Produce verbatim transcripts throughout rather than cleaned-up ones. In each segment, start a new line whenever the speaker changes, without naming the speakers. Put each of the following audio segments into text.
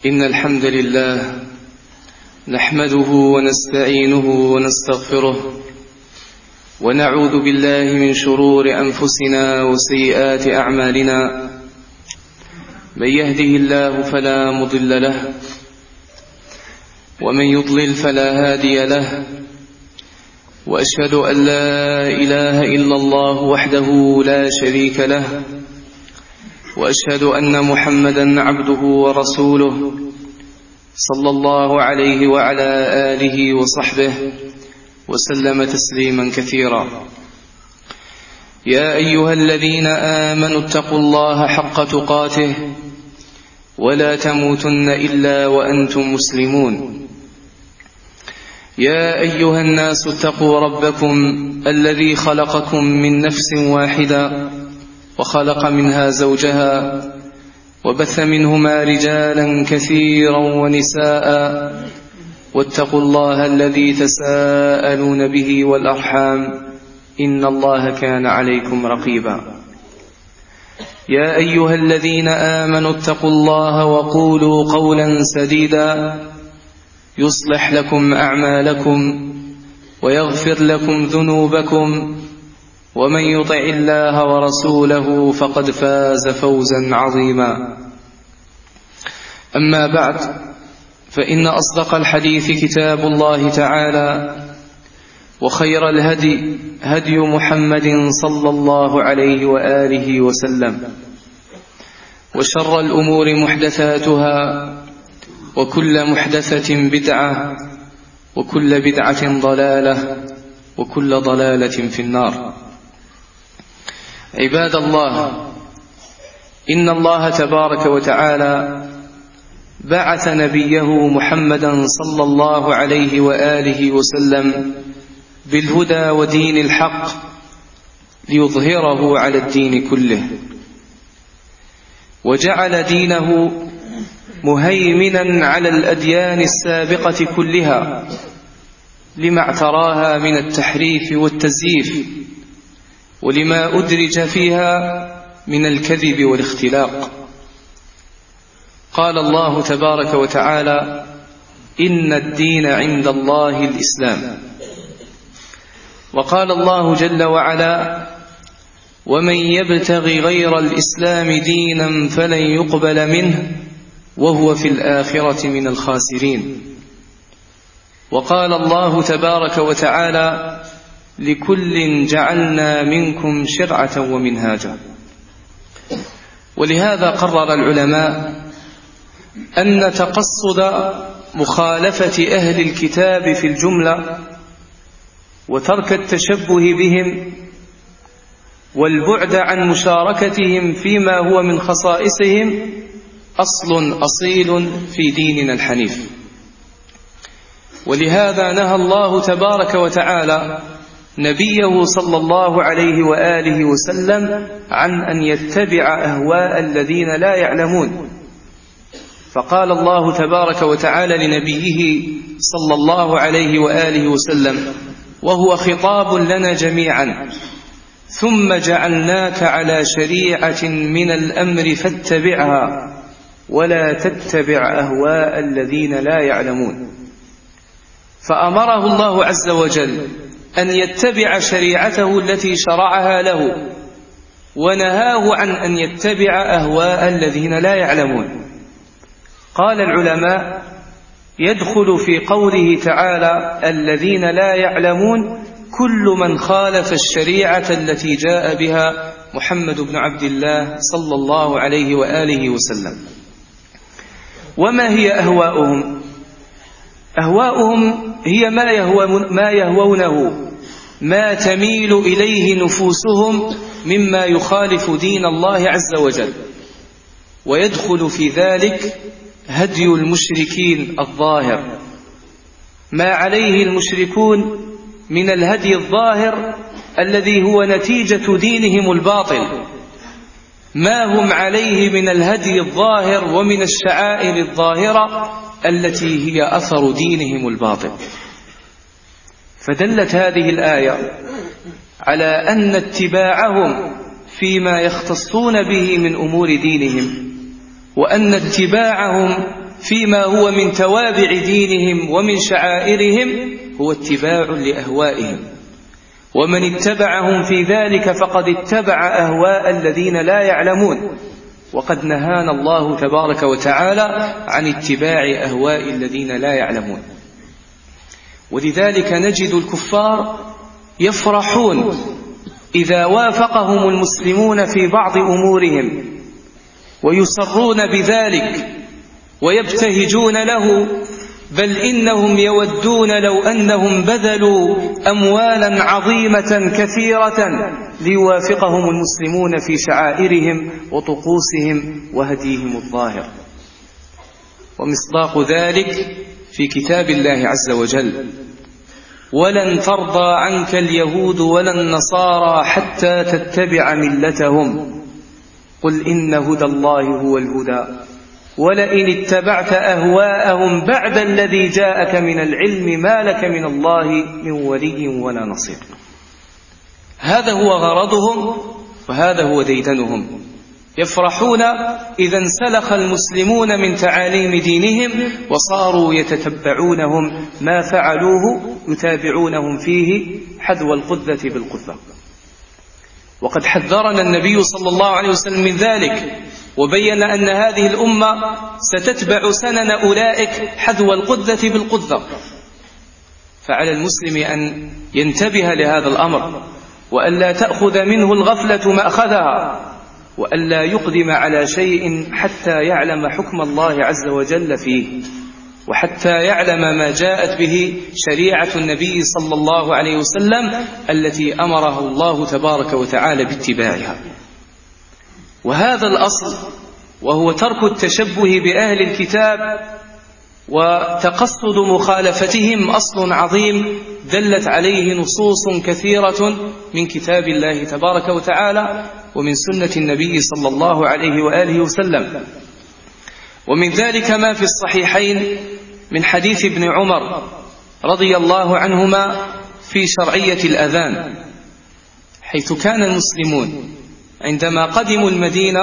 إن الحمد لله نحمده ونستعينه ونستغفره ونعوذ بالله من شرور أنفسنا وسيئات أعمالنا. من يهده الله فلا مضل له ومن يضلل فلا هادي له، وأشهد أن لا إله إلا الله وحده لا شريك له، وأشهد أن محمدا عبده ورسوله صلى الله عليه وعلى آله وصحبه وسلم تسليما كثيرا. يا أيها الذين آمنوا اتقوا الله حق تقاته ولا تموتن إلا وأنتم مسلمون. يا أيها الناس اتقوا ربكم الذي خلقكم من نفس واحدة وخلق منها زوجها وبث منهما رجالا كثيرا ونساء، واتقوا الله الذي تساءلون به والأرحام إن الله كان عليكم رقيبا. يا أيها الذين آمنوا اتقوا الله وقولوا قولا سديدا يصلح لكم أعمالكم ويغفر لكم ذنوبكم، ومن يطع الله ورسوله فقد فاز فوزا عظيما. أما بعد، فإن أصدق الحديث كتاب الله تعالى، وخير الهدي هدي محمد صلى الله عليه وآله وسلم، وشر الأمور محدثاتها، وكل محدثة بدعة، وكل بدعة ضلالة، وكل ضلالة في النار. عباد الله، إن الله تبارك وتعالى بعث نبيه محمدا صلى الله عليه وآله وسلم بالهدى ودين الحق ليظهره على الدين كله، وجعل دينه مهيمنا على الأديان السابقة كلها لما اعتراها من التحريف والتزييف، ولما أدرج فيها من الكذب والاختلاق. قال الله تبارك وتعالى: إن الدين عند الله الإسلام. وقال الله جل وعلا: ومن يبتغ غير الإسلام دينا فلن يقبل منه وهو في الآخرة من الخاسرين. وقال الله تبارك وتعالى: لكل جعلنا منكم شرعة ومنهاجا. ولهذا قرر العلماء أن تقصد مخالفة أهل الكتاب في الجملة وترك التشبه بهم والبعد عن مشاركتهم فيما هو من خصائصهم أصل أصيل في ديننا الحنيف. ولهذا نهى الله تبارك وتعالى نبيه صلى الله عليه وآله وسلم عن أن يتبع أهواء الذين لا يعلمون. فقال الله تبارك وتعالى لنبيه صلى الله عليه وآله وسلم وهو خطاب لنا جميعا: ثم جعلناك على شريعة من الأمر فاتبعها ولا تتبع أهواء الذين لا يعلمون. فأمره الله عز وجل أن يتبع شريعته التي شرعها له، ونهاه عن أن يتبع أهواء الذين لا يعلمون. قال العلماء: يدخل في قوله تعالى الذين لا يعلمون كل من خالف الشريعة التي جاء بها محمد بن عبد الله صلى الله عليه وآله وسلم. وما هي أهواؤهم؟ أهواؤهم هي ما, يهو ما يهوونه، ما تميل إليه نفوسهم مما يخالف دين الله عز وجل. ويدخل في ذلك هدي المشركين الظاهر، ما عليه المشركون من الهدي الظاهر الذي هو نتيجة دينهم الباطل، ما هم عليه من الهدي الظاهر ومن الشعائر الظاهرة التي هي أثر دينهم الباطل. فدلت هذه الآية على أن اتباعهم فيما يختصون به من أمور دينهم، وأن اتباعهم فيما هو من توابع دينهم ومن شعائرهم هو اتباع لأهوائهم، ومن اتبعهم في ذلك فقد اتبع أهواء الذين لا يعلمون، وقد نهانا الله تبارك وتعالى عن اتباع أهواء الذين لا يعلمون. ولذلك نجد الكفار يفرحون إذا وافقهم المسلمون في بعض أمورهم، ويسرون بذلك ويبتهجون له، بل إنهم يودون لو أنهم بذلوا أموالا عظيمة كثيرة ليوافقهم المسلمون في شعائرهم وطقوسهم وهديهم الظاهر. ومصداق ذلك في كتاب الله عز وجل: ولن ترضى عنك اليهود ولا النصارى حتى تتبع ملتهم قل إن هدى الله هو الهدى ولئن اتبعت أهواءهم بعد الذي جاءك من العلم ما لك من الله من ولي ولا نصير. هذا هو غرضهم وهذا هو ديدنهم. يفرحون إذا انسلخ المسلمون من تعاليم دينهم وصاروا يتتبعونهم، ما فعلوه يتابعونهم فيه حذو القذة بالقذة. وقد حذرنا النبي صلى الله عليه وسلم من ذلك، وبين أن هذه الأمة ستتبع سنن أولئك حذو القذة بالقذة. فعلى المسلم أن ينتبه لهذا الأمر، وألا تأخذ منه الغفلة مأخذها، وألا يقدم على شيء حتى يعلم حكم الله عز وجل فيه، وحتى يعلم ما جاءت به شريعة النبي صلى الله عليه وسلم التي أمره الله تبارك وتعالى باتباعها. وهذا الأصل، وهو ترك التشبه بأهل الكتاب وتقصد مخالفتهم، أصل عظيم دلت عليه نصوص كثيرة من كتاب الله تبارك وتعالى ومن سنة النبي صلى الله عليه وآله وسلم. ومن ذلك ما في الصحيحين من حديث ابن عمر رضي الله عنهما في شرعية الأذان، حيث كان المسلمون عندما قدموا المدينة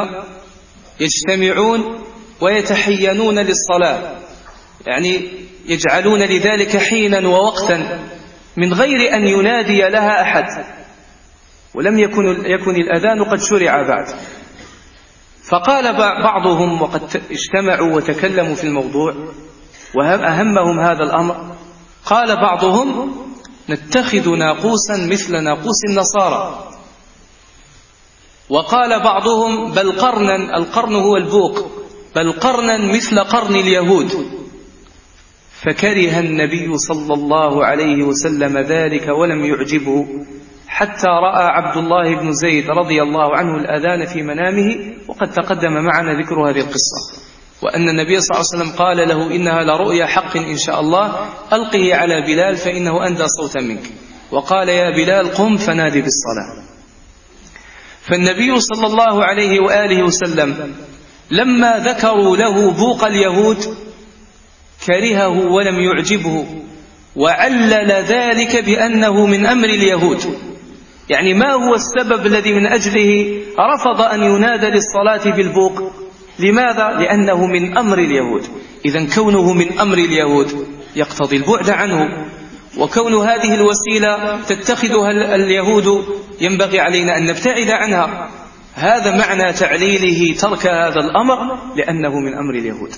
يجتمعون ويتحينون للصلاة، يعني يجعلون لذلك حينا ووقتا من غير أن ينادي لها أحد، ولم يكن, يكن الأذان قد شرع بعد. فقال بعضهم وقد اجتمعوا وتكلموا في الموضوع وأهمهم هذا الأمر، قال بعضهم: نتخذ ناقوسا مثل ناقوس النصارى. وقال بعضهم: بل قرنا، القرن هو البوق، بل قرنا مثل قرن اليهود. فكره النبي صلى الله عليه وسلم ذلك ولم يعجبه، حتى رأى عبد الله بن زيد رضي الله عنه الأذان في منامه، وقد تقدم معنا ذكر هذه القصة، وأن النبي صلى الله عليه وسلم قال له: إنها لرؤيا حق إن شاء الله، ألقه على بلال فإنه أندى صوتا منك. وقال: يا بلال قم فنادي بالصلاة. فالنبي صلى الله عليه وآله وسلم لما ذكروا له بوق اليهود كرهه ولم يعجبه، وعلل ذلك بأنه من أمر اليهود، يعني ما هو السبب الذي من أجله رفض أن ينادى للصلاة بالبوق؟ لماذا؟ لأنه من أمر اليهود. إذن كونه من أمر اليهود يقتضي البعد عنه، وكون هذه الوسيلة تتخذها اليهود ينبغي علينا أن نبتعد عنها. هذا معنى تعليله ترك هذا الأمر لأنه من أمر اليهود.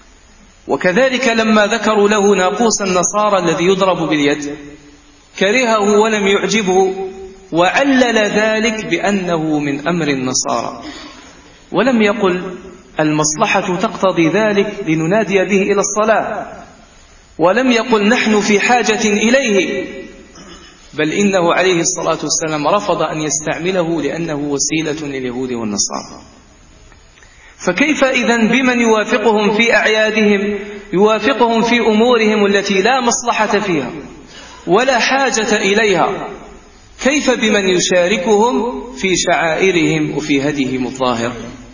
وكذلك لما ذكروا له ناقوس النصارى الذي يضرب باليد كرهه ولم يعجبه، وعلل ذلك بأنه من أمر النصارى، ولم يقل المصلحة تقتضي ذلك لننادي به إلى الصلاة، ولم يقل نحن في حاجة إليه، بل إنه عليه الصلاة والسلام رفض أن يستعمله لأنه وسيلة لليهود والنصارى. فكيف إذن بمن يوافقهم في أعيادهم، يوافقهم في أمورهم التي لا مصلحة فيها ولا حاجة إليها؟ كيف بمن يشاركهم في شعائرهم وفي هديهم الظاهر؟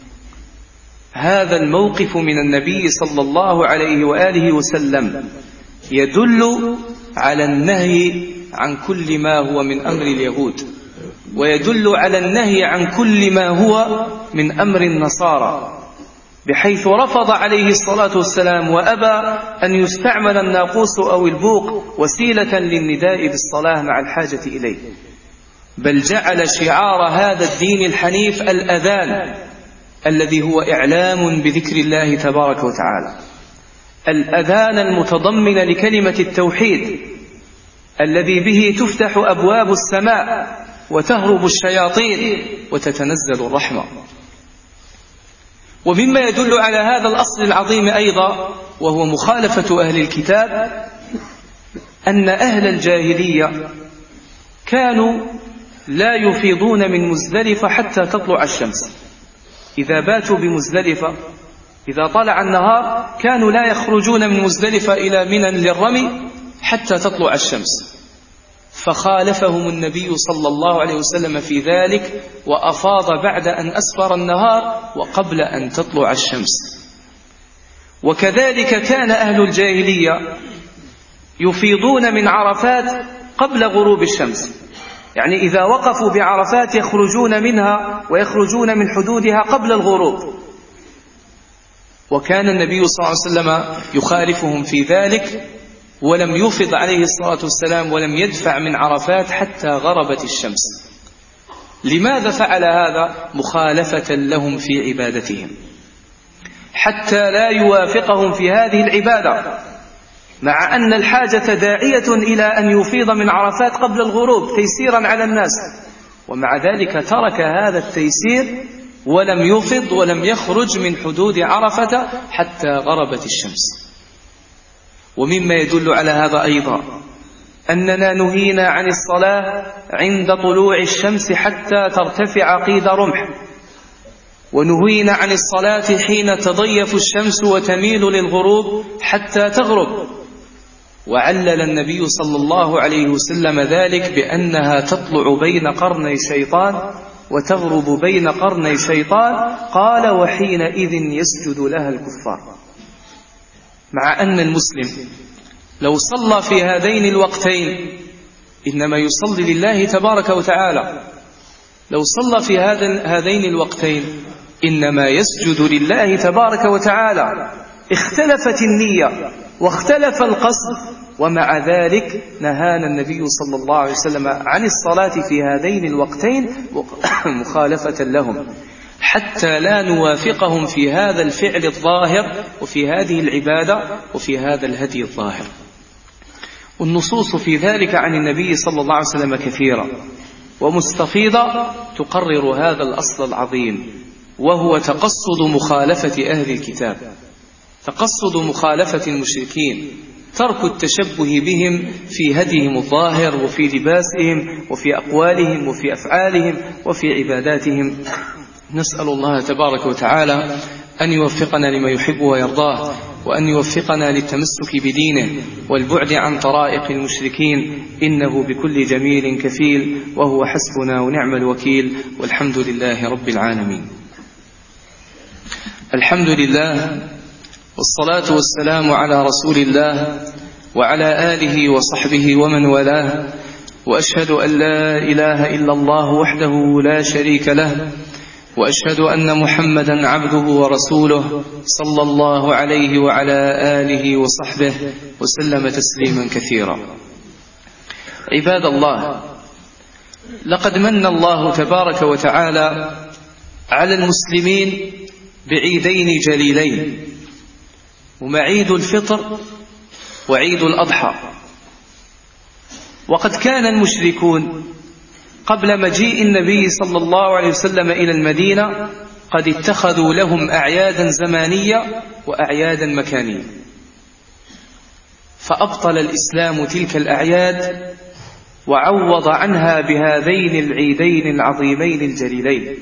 هذا الموقف من النبي صلى الله عليه وآله وسلم يدل على النهي عن كل ما هو من أمر اليهود، ويدل على النهي عن كل ما هو من أمر النصارى. بحيث رفض عليه الصلاة والسلام وأبى أن يستعمل الناقوس أو البوق وسيلة للنداء بالصلاة مع الحاجة إليه، بل جعل شعار هذا الدين الحنيف الأذان الذي هو إعلام بذكر الله تبارك وتعالى، الأذان المتضمن لكلمة التوحيد الذي به تفتح أبواب السماء وتهرب الشياطين وتتنزل الرحمة. ومما يدل على هذا الأصل العظيم أيضا وهو مخالفة أهل الكتاب أن أهل الجاهلية كانوا لا يفيضون من مزدلفة حتى تطلع الشمس. إذا باتوا بمزدلفة إذا طلع النهار كانوا لا يخرجون من مزدلفة إلى منى للرمي حتى تطلع الشمس، فخالفهم النبي صلى الله عليه وسلم في ذلك وأفاض بعد أن أسفر النهار وقبل أن تطلع الشمس. وكذلك كان أهل الجاهلية يفيضون من عرفات قبل غروب الشمس، يعني إذا وقفوا بعرفات يخرجون منها ويخرجون من حدودها قبل الغروب، وكان النبي صلى الله عليه وسلم يخالفهم في ذلك ولم يفض عليه الصلاة والسلام ولم يدفع من عرفات حتى غربت الشمس. لماذا فعل هذا؟ مخالفة لهم في عبادتهم، حتى لا يوافقهم في هذه العبادة، مع أن الحاجة داعية إلى أن يفيض من عرفات قبل الغروب تيسيرا على الناس، ومع ذلك ترك هذا التيسير ولم يفض ولم يخرج من حدود عرفة حتى غربت الشمس. ومما يدل على هذا أيضا أننا نهينا عن الصلاة عند طلوع الشمس حتى ترتفع قيد رمح، ونهينا عن الصلاة حين تضيف الشمس وتميل للغروب حتى تغرب، وعلل النبي صلى الله عليه وسلم ذلك بأنها تطلع بين قرني شيطان وتغرب بين قرني شيطان، قال وحينئذ يسجد لها الكفار. مع أن المسلم لو صلى في هذين الوقتين إنما يصلي لله تبارك وتعالى، لو صلى في هذين الوقتين إنما يسجد لله تبارك وتعالى. اختلفت النية واختلف القصد، ومع ذلك نهانا النبي صلى الله عليه وسلم عن الصلاة في هذين الوقتين مخالفة لهم، حتى لا نوافقهم في هذا الفعل الظاهر وفي هذه العبادة وفي هذا الهدي الظاهر. والنصوص في ذلك عن النبي صلى الله عليه وسلم كثيرة ومستفيضة تقرر هذا الأصل العظيم، وهو تقصد مخالفة أهل الكتاب، تقصد مخالفة المشركين، ترك التشبه بهم في هديهم الظاهر وفي لباسهم وفي أقوالهم وفي أفعالهم وفي عباداتهم. نسأل الله تبارك وتعالى أن يوفقنا لما يحب ويرضاه، وأن يوفقنا للتمسك بدينه والبعد عن طرائق المشركين، إنه بكل جميل كفيل، وهو حسبنا ونعم الوكيل، والحمد لله رب العالمين. الحمد لله والصلاة والسلام على رسول الله وعلى آله وصحبه ومن والاه، وأشهد أن لا إله إلا الله وحده لا شريك له، وأشهد أن محمدا عبده ورسوله صلى الله عليه وعلى آله وصحبه وسلم تسليما كثيرا. عباد الله، لقد من الله تبارك وتعالى على المسلمين بعيدين جليلين، هما عيد الفطر وعيد الأضحى. وقد كان المشركون قبل مجيء النبي صلى الله عليه وسلم إلى المدينة قد اتخذوا لهم أعيادا زمانية وأعيادا مكانية، فأبطل الإسلام تلك الأعياد وعوض عنها بهذين العيدين العظيمين الجليلين.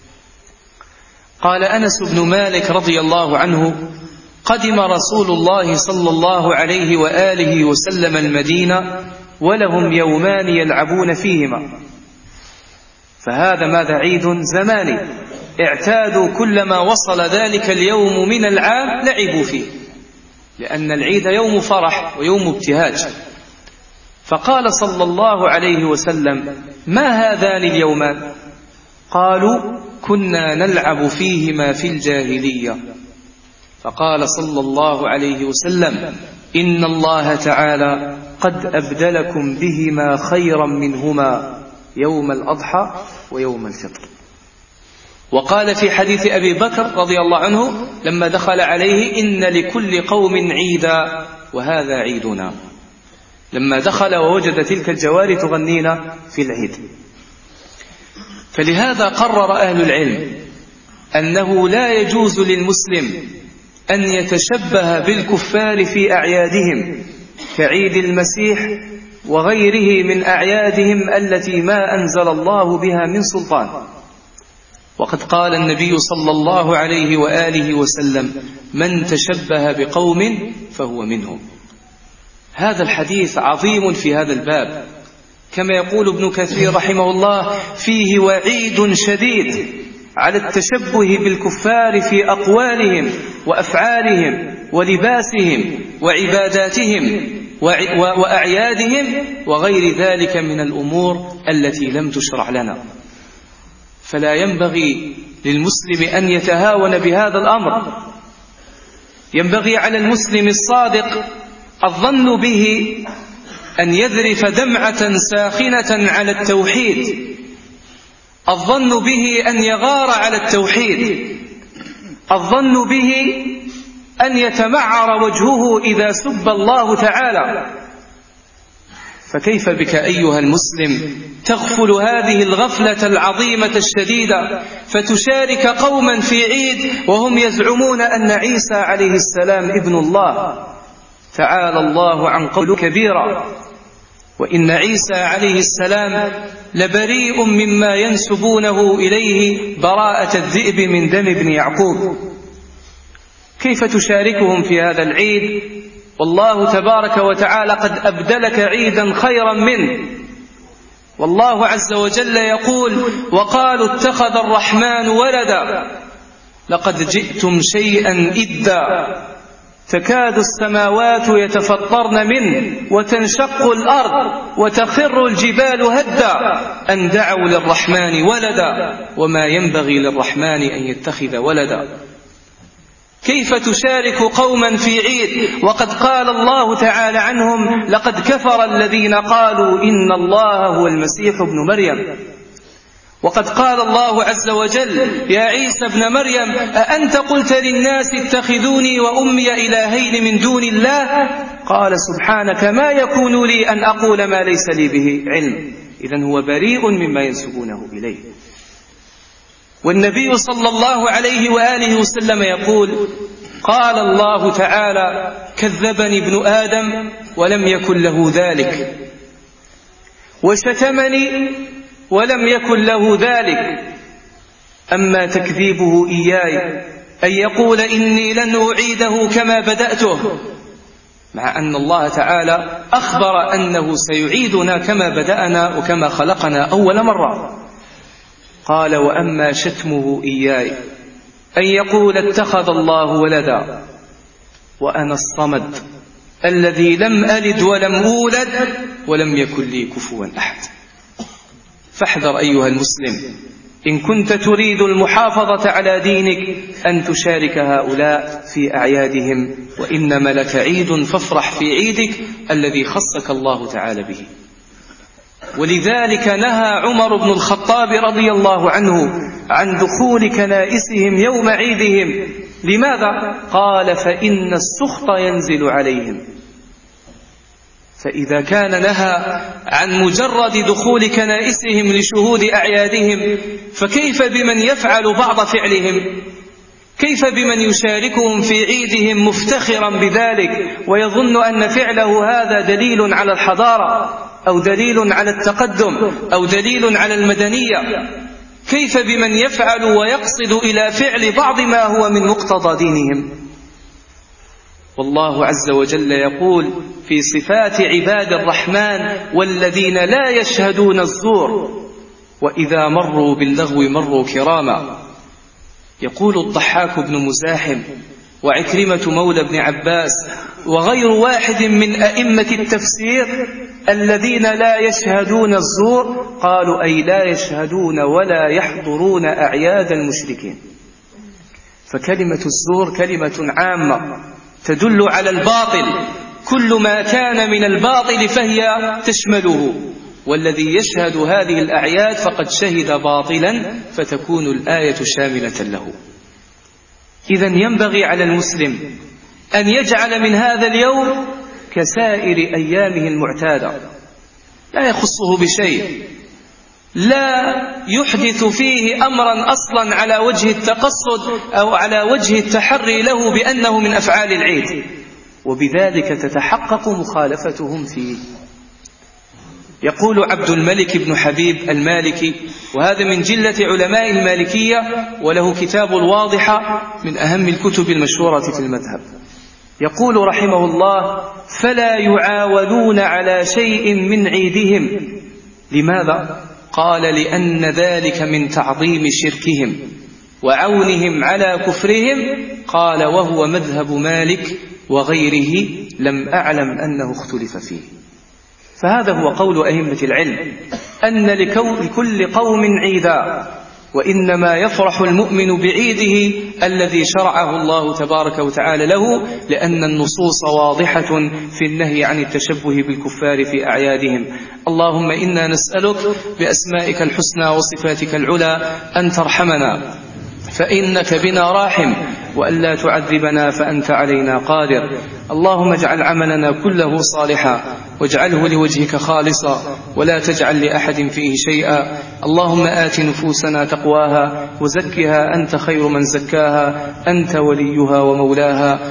قال أنس بن مالك رضي الله عنه: قدم رسول الله صلى الله عليه وآله وسلم المدينة ولهم يومان يلعبون فيهما. فهذا ماذا؟ عيد زماني، اعتادوا كلما وصل ذلك اليوم من العام لعبوا فيه، لأن العيد يوم فرح ويوم ابتهاج. فقال صلى الله عليه وسلم: ما هذان اليومان؟ قالوا: كنا نلعب فيهما في الجاهلية فقال صلى الله عليه وسلم: إن الله تعالى قد أبدلكم بهما خيرا منهما يوم الأضحى ويوم الفطر. وقال في حديث أبي بكر رضي الله عنه لما دخل عليه: إن لكل قوم عيدا وهذا عيدنا، لما دخل ووجد تلك الجواري تغنينا في العيد. فلهذا قرر أهل العلم أنه لا يجوز للمسلم أن يتشبه بالكفار في أعيادهم كعيد المسيح وغيره من أعيادهم التي ما أنزل الله بها من سلطان. وقد قال النبي صلى الله عليه وآله وسلم: من تشبه بقوم فهو منهم. هذا الحديث عظيم في هذا الباب، كما يقول ابن كثير رحمه الله: فيه وعيد شديد على التشبه بالكفار في أقوالهم وأفعالهم ولباسهم وعباداتهم وأعيادهم وغير ذلك من الأمور التي لم تشرع لنا. فلا ينبغي للمسلم أن يتهاون بهذا الأمر. ينبغي على المسلم الصادق الظن به أن يذرف دمعة ساخنة على التوحيد، الظن به أن يغار على التوحيد، الظن به أن يتمعر وجهه إذا سب الله تعالى. فكيف بك أيها المسلم تغفل هذه الغفلة العظيمة الشديدة فتشارك قوما في عيد وهم يزعمون أن عيسى عليه السلام ابن الله؟ تعالى الله عن قول كبيرا، وإن عيسى عليه السلام لبريء مما ينسبونه إليه براءة الذئب من دم ابن يعقوب. كيف تشاركهم في هذا العيد والله تبارك وتعالى قد أبدلك عيدا خيرا منه؟ والله عز وجل يقول: وقالوا اتخذ الرحمن ولدا لقد جئتم شيئا إدا تكاد السماوات يتفطرن منه وتنشق الأرض وتخر الجبال هدا أن دعوا للرحمن ولدا وما ينبغي للرحمن أن يتخذ ولدا. كيف تشارك قوما في عيد وقد قال الله تعالى عنهم: لقد كفر الذين قالوا إن الله هو المسيح ابن مريم. وقد قال الله عز وجل: يا عيسى ابن مريم أأنت قلت للناس اتخذوني وأمي إلهين من دون الله؟ قال سبحانك ما يكون لي أن أقول ما ليس لي به علم. إذن هو بريء مما ينسبونه إليه. والنبي صلى الله عليه وآله وسلم يقول: قال الله تعالى: كذبني ابن آدم ولم يكن له ذلك، وشتمني ولم يكن له ذلك، أما تكذيبه إياي أن يقول إني لن أعيده كما بدأته، مع أن الله تعالى أخبر أنه سيعيدنا كما بدأنا وكما خلقنا أول مرة. قال: وأما شتمه إياي أن يقول اتخذ الله ولدا وأنا الصمد الذي لم ألد ولم أولد ولم يكن لي كفوا أحد. فاحذر أيها المسلم إن كنت تريد المحافظة على دينك أن تشارك هؤلاء في أعيادهم، وإنما لك عيد فافرح في عيدك الذي خصك الله تعالى به. ولذلك نهى عمر بن الخطاب رضي الله عنه عن دخول كنائسهم يوم عيدهم. لماذا؟ قال: فإن السخط ينزل عليهم. فإذا كان نهى عن مجرد دخول كنائسهم لشهود أعيادهم، فكيف بمن يفعل بعض فعلهم؟ كيف بمن يشاركهم في عيدهم مفتخرا بذلك ويظن أن فعله هذا دليل على الحضارة أو دليل على التقدم أو دليل على المدنية؟ كيف بمن يفعل ويقصد إلى فعل بعض ما هو من مقتضى دينهم؟ والله عز وجل يقول في صفات عباد الرحمن: والذين لا يشهدون الزور وإذا مروا باللغو مروا كراما. يقول الضحاك بن مزاحم وعكرمة مولى بن عباس وغير واحد من أئمة التفسير: الذين لا يشهدون الزور، قالوا أي لا يشهدون ولا يحضرون أعياد المشركين. فكلمة الزور كلمة عامة تدل على الباطل، كل ما كان من الباطل فهي تشمله، والذي يشهد هذه الأعياد فقد شهد باطلا، فتكون الآية شاملة له. إذن ينبغي على المسلم أن يجعل من هذا اليوم كسائر أيامه المعتادة، لا يخصه بشيء، لا يحدث فيه أمرا أصلا على وجه التقصد أو على وجه التحري له بأنه من أفعال العيد، وبذلك تتحقق مخالفتهم فيه. يقول عبد الملك بن حبيب المالكي، وهذا من جلة علماء المالكية، وله كتاب الواضحة من أهم الكتب المشهورة في المذهب، يقول رحمه الله: فلا يعاولون على شيء من عيدهم. لماذا؟ قال: لأن ذلك من تعظيم شركهم وعونهم على كفرهم. قال: وهو مذهب مالك وغيره، لم أعلم أنه اختلف فيه. فهذا هو قول أئمة العلم، أن لكل قوم عيدا، وإنما يفرح المؤمن بعيده الذي شرعه الله تبارك وتعالى له، لأن النصوص واضحة في النهي عن التشبه بالكفار في أعيادهم. اللهم إنا نسألك بأسمائك الحسنى وصفاتك العلى أن ترحمنا، فإنك بنا راحم، وألا تعذبنا فأنت علينا قادر. اللهم اجعل عملنا كله صالحا، واجعله لوجهك خالصا، ولا تجعل لأحد فيه شيئا. اللهم آت نفوسنا تقواها، وزكها أنت خير من زكاها، أنت وليها ومولاها.